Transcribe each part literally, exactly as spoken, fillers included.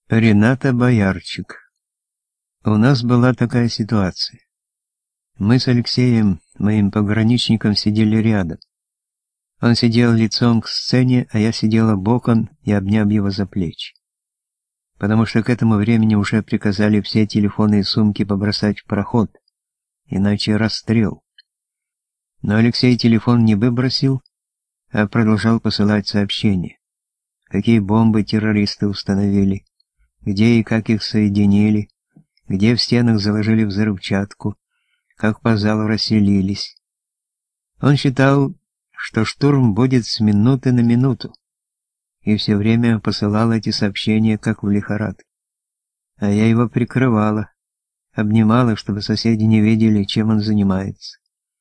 Рената Боярчик. У нас была такая ситуация. Мы с Алексеем, моим пограничником, сидели рядом. Он сидел лицом к сцене, а я сидела боком и обняв его за плечи. Потому что к этому времени уже приказали все телефоны и сумки побросать в проход, иначе расстрел. Но Алексей телефон не выбросил, а продолжал посылать сообщения. Какие бомбы террористы установили, где и как их соединили, где в стенах заложили взрывчатку, как по залу расселились. Он считал, что штурм будет с минуты на минуту, и все время посылал эти сообщения, как в лихорадке. А я его прикрывала, обнимала, чтобы соседи не видели, чем он занимается.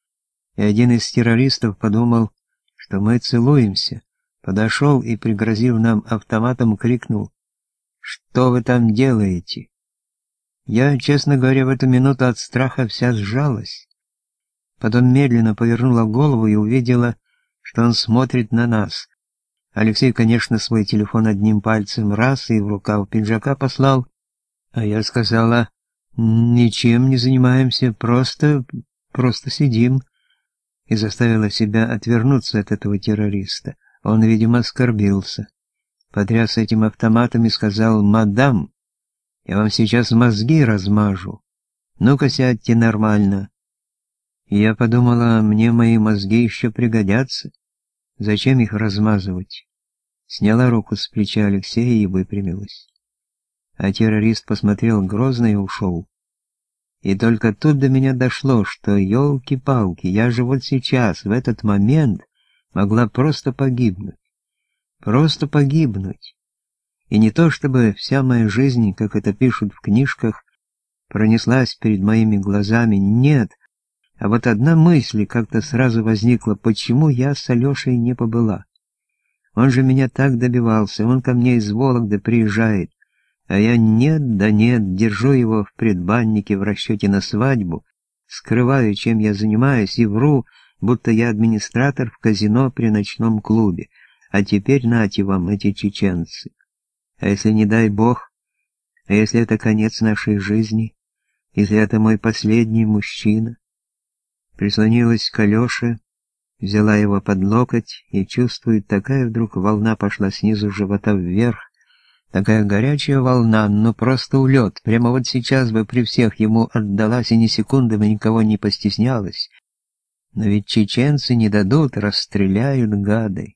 И один из террористов подумал, что мы целуемся, подошел и, пригрозив нам автоматом, крикнул: «Что вы там делаете?» Я, честно говоря, в эту минуту от страха вся сжалась. Потом медленно повернула голову и увидела, что он смотрит на нас. Алексей, конечно, свой телефон одним пальцем раз и в рукав пиджака послал, а я сказала: «Ничем не занимаемся, просто, просто сидим», и заставила себя отвернуться от этого террориста. Он, видимо, оскорбился. Потряс этим автоматом и сказал: «Мадам, я вам сейчас мозги размажу. Ну-ка сядьте нормально». И я подумала, мне мои мозги еще пригодятся. Зачем их размазывать? Сняла руку с плеча Алексея и выпрямилась. А террорист посмотрел грозно и ушел. И только тут до меня дошло, что, елки-палки, я же вот сейчас, в этот момент, могла просто погибнуть. Просто погибнуть. И не то чтобы вся моя жизнь, как это пишут в книжках, пронеслась перед моими глазами, нет, а вот одна мысль как-то сразу возникла: почему я с Алешей не побыла? Он же меня так добивался, он ко мне из Вологды приезжает, а я нет да нет, держу его в предбаннике в расчете на свадьбу, скрываю, чем я занимаюсь, и вру, будто я администратор в казино при ночном клубе. А теперь нате вам эти чеченцы. А если, не дай бог, а если это конец нашей жизни, если это мой последний мужчина? Прислонилась к Алёше, взяла его под локоть и чувствует, такая вдруг волна пошла снизу живота вверх, такая горячая волна, ну просто улет, прямо вот сейчас бы при всех ему отдалась и ни секунды бы никого не постеснялась. Но ведь чеченцы не дадут, расстреляют, гады.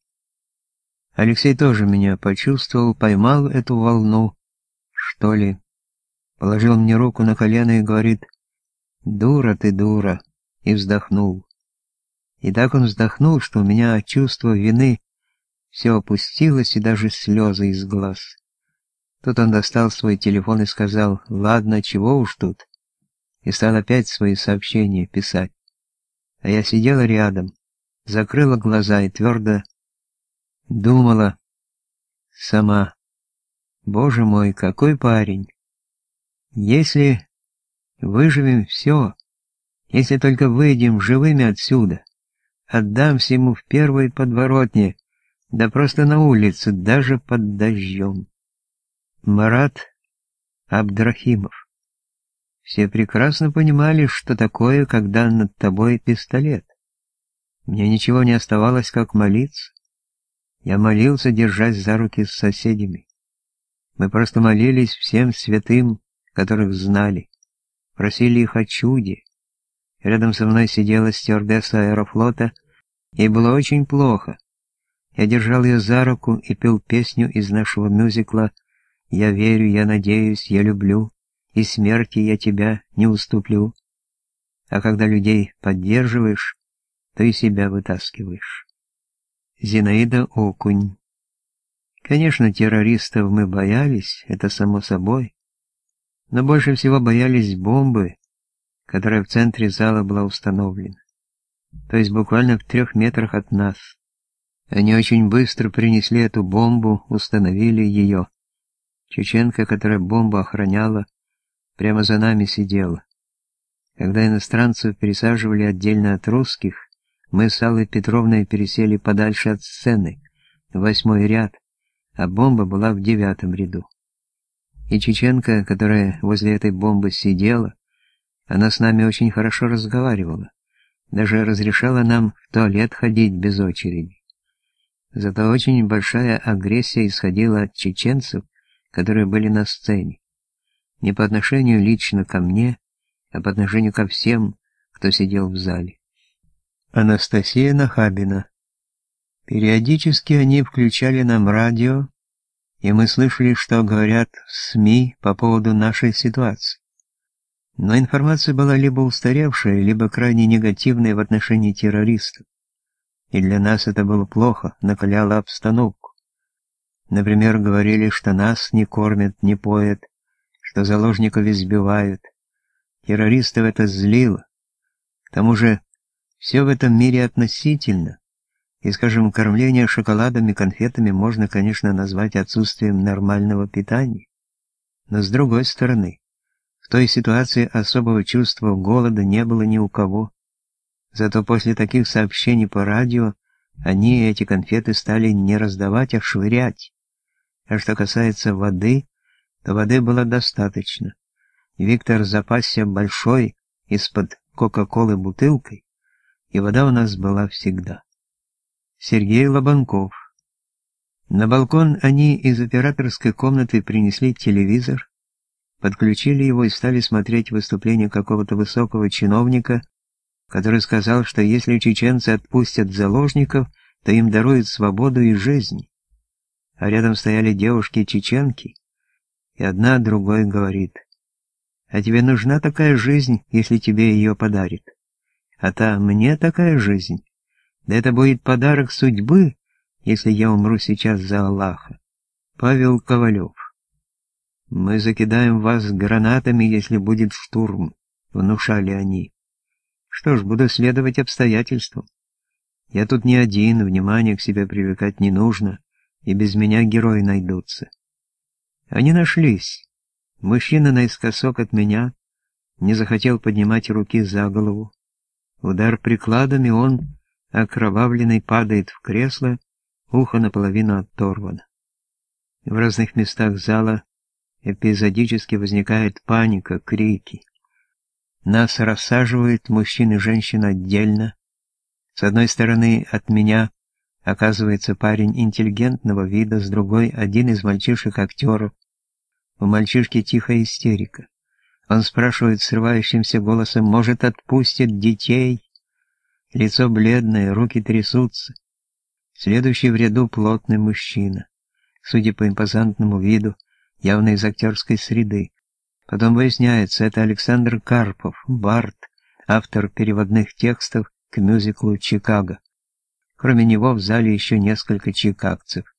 Алексей тоже меня почувствовал, поймал эту волну, что ли, положил мне руку на колено и говорит: «Дура ты, дура», и вздохнул. И так он вздохнул, что у меня от чувства вины все опустилось и даже слезы из глаз. Тут он достал свой телефон и сказал: «Ладно, чего уж тут», и стал опять свои сообщения писать. А я сидела рядом, закрыла глаза и твердо думала сама: «Боже мой, какой парень! Если выживем все, если только выйдем живыми отсюда, отдамся ему в первой подворотне, да просто на улице, даже под дождем». Марат Абдрахимов. Все прекрасно понимали, что такое, когда над тобой пистолет. Мне ничего не оставалось, как молиться. Я молился, держась за руки с соседями. Мы просто молились всем святым, которых знали. Просили их о чуде. Рядом со мной сидела стюардесса аэрофлота. Ей было очень плохо. Я держал ее за руку и пел песню из нашего мюзикла «Я верю, я надеюсь, я люблю, и смерти я тебя не уступлю». А когда людей поддерживаешь, то и себя вытаскиваешь. Зинаида Окунь. Конечно, террористов мы боялись, это само собой, но больше всего боялись бомбы, которая в центре зала была установлена, то есть буквально в трех метрах от нас. Они очень быстро принесли эту бомбу, установили ее. Чеченка, которая бомбу охраняла, прямо за нами сидела. Когда иностранцев пересаживали отдельно от русских, мы с Аллой Петровной пересели подальше от сцены, в восьмой ряд, а бомба была в девятом ряду. И чеченка, которая возле этой бомбы сидела, она с нами очень хорошо разговаривала, даже разрешала нам в туалет ходить без очереди. Зато очень большая агрессия исходила от чеченцев, которые были на сцене. Не по отношению лично ко мне, а по отношению ко всем, кто сидел в зале. Анастасия Нахабина. Периодически они включали нам радио, и мы слышали, что говорят в СМИ по поводу нашей ситуации. Но информация была либо устаревшая, либо крайне негативная в отношении террористов. И для нас это было плохо, накаляло обстановку. Например, говорили, что нас не кормят, не поят, что заложников избивают. Террористов это злило. К тому же, все в этом мире относительно. И, скажем, кормление шоколадом и конфетами можно, конечно, назвать отсутствием нормального питания. Но с другой стороны, в той ситуации особого чувства голода не было ни у кого. Зато после таких сообщений по радио они эти конфеты стали не раздавать, а швырять. А что касается воды, то воды было достаточно. Виктор запасся большой из-под кока-колы бутылкой, и вода у нас была всегда. Сергей Лобанков. На балкон они из операторской комнаты принесли телевизор, подключили его и стали смотреть выступление какого-то высокого чиновника, который сказал, что если чеченцы отпустят заложников, то им даруют свободу и жизнь. А рядом стояли девушки-чеченки, и одна другой говорит: «А тебе нужна такая жизнь, если тебе ее подарит? А та мне такая жизнь? Да это будет подарок судьбы, если я умру сейчас за Аллаха». Павел Ковалев. «Мы закидаем вас гранатами, если будет штурм», — внушали они. Что ж, буду следовать обстоятельствам. Я тут не один, внимание к себе привлекать не нужно, и без меня герои найдутся. Они нашлись. Мужчина наискосок от меня не захотел поднимать руки за голову. Удар прикладом, и он, окровавленный, падает в кресло, ухо наполовину оторвано. В разных местах зала эпизодически возникает паника, крики. Нас рассаживают мужчин и женщин отдельно. С одной стороны от меня оказывается парень интеллигентного вида, с другой один из мальчишек-актеров. У мальчишки тихая истерика. Он спрашивает срывающимся голосом: «Может, отпустит детей?» Лицо бледное, руки трясутся. Следующий в ряду плотный мужчина, судя по импозантному виду, явно из актерской среды. Потом выясняется, это Александр Карпов, бард, автор переводных текстов к мюзиклу «Чикаго». Кроме него в зале еще несколько чикагцев.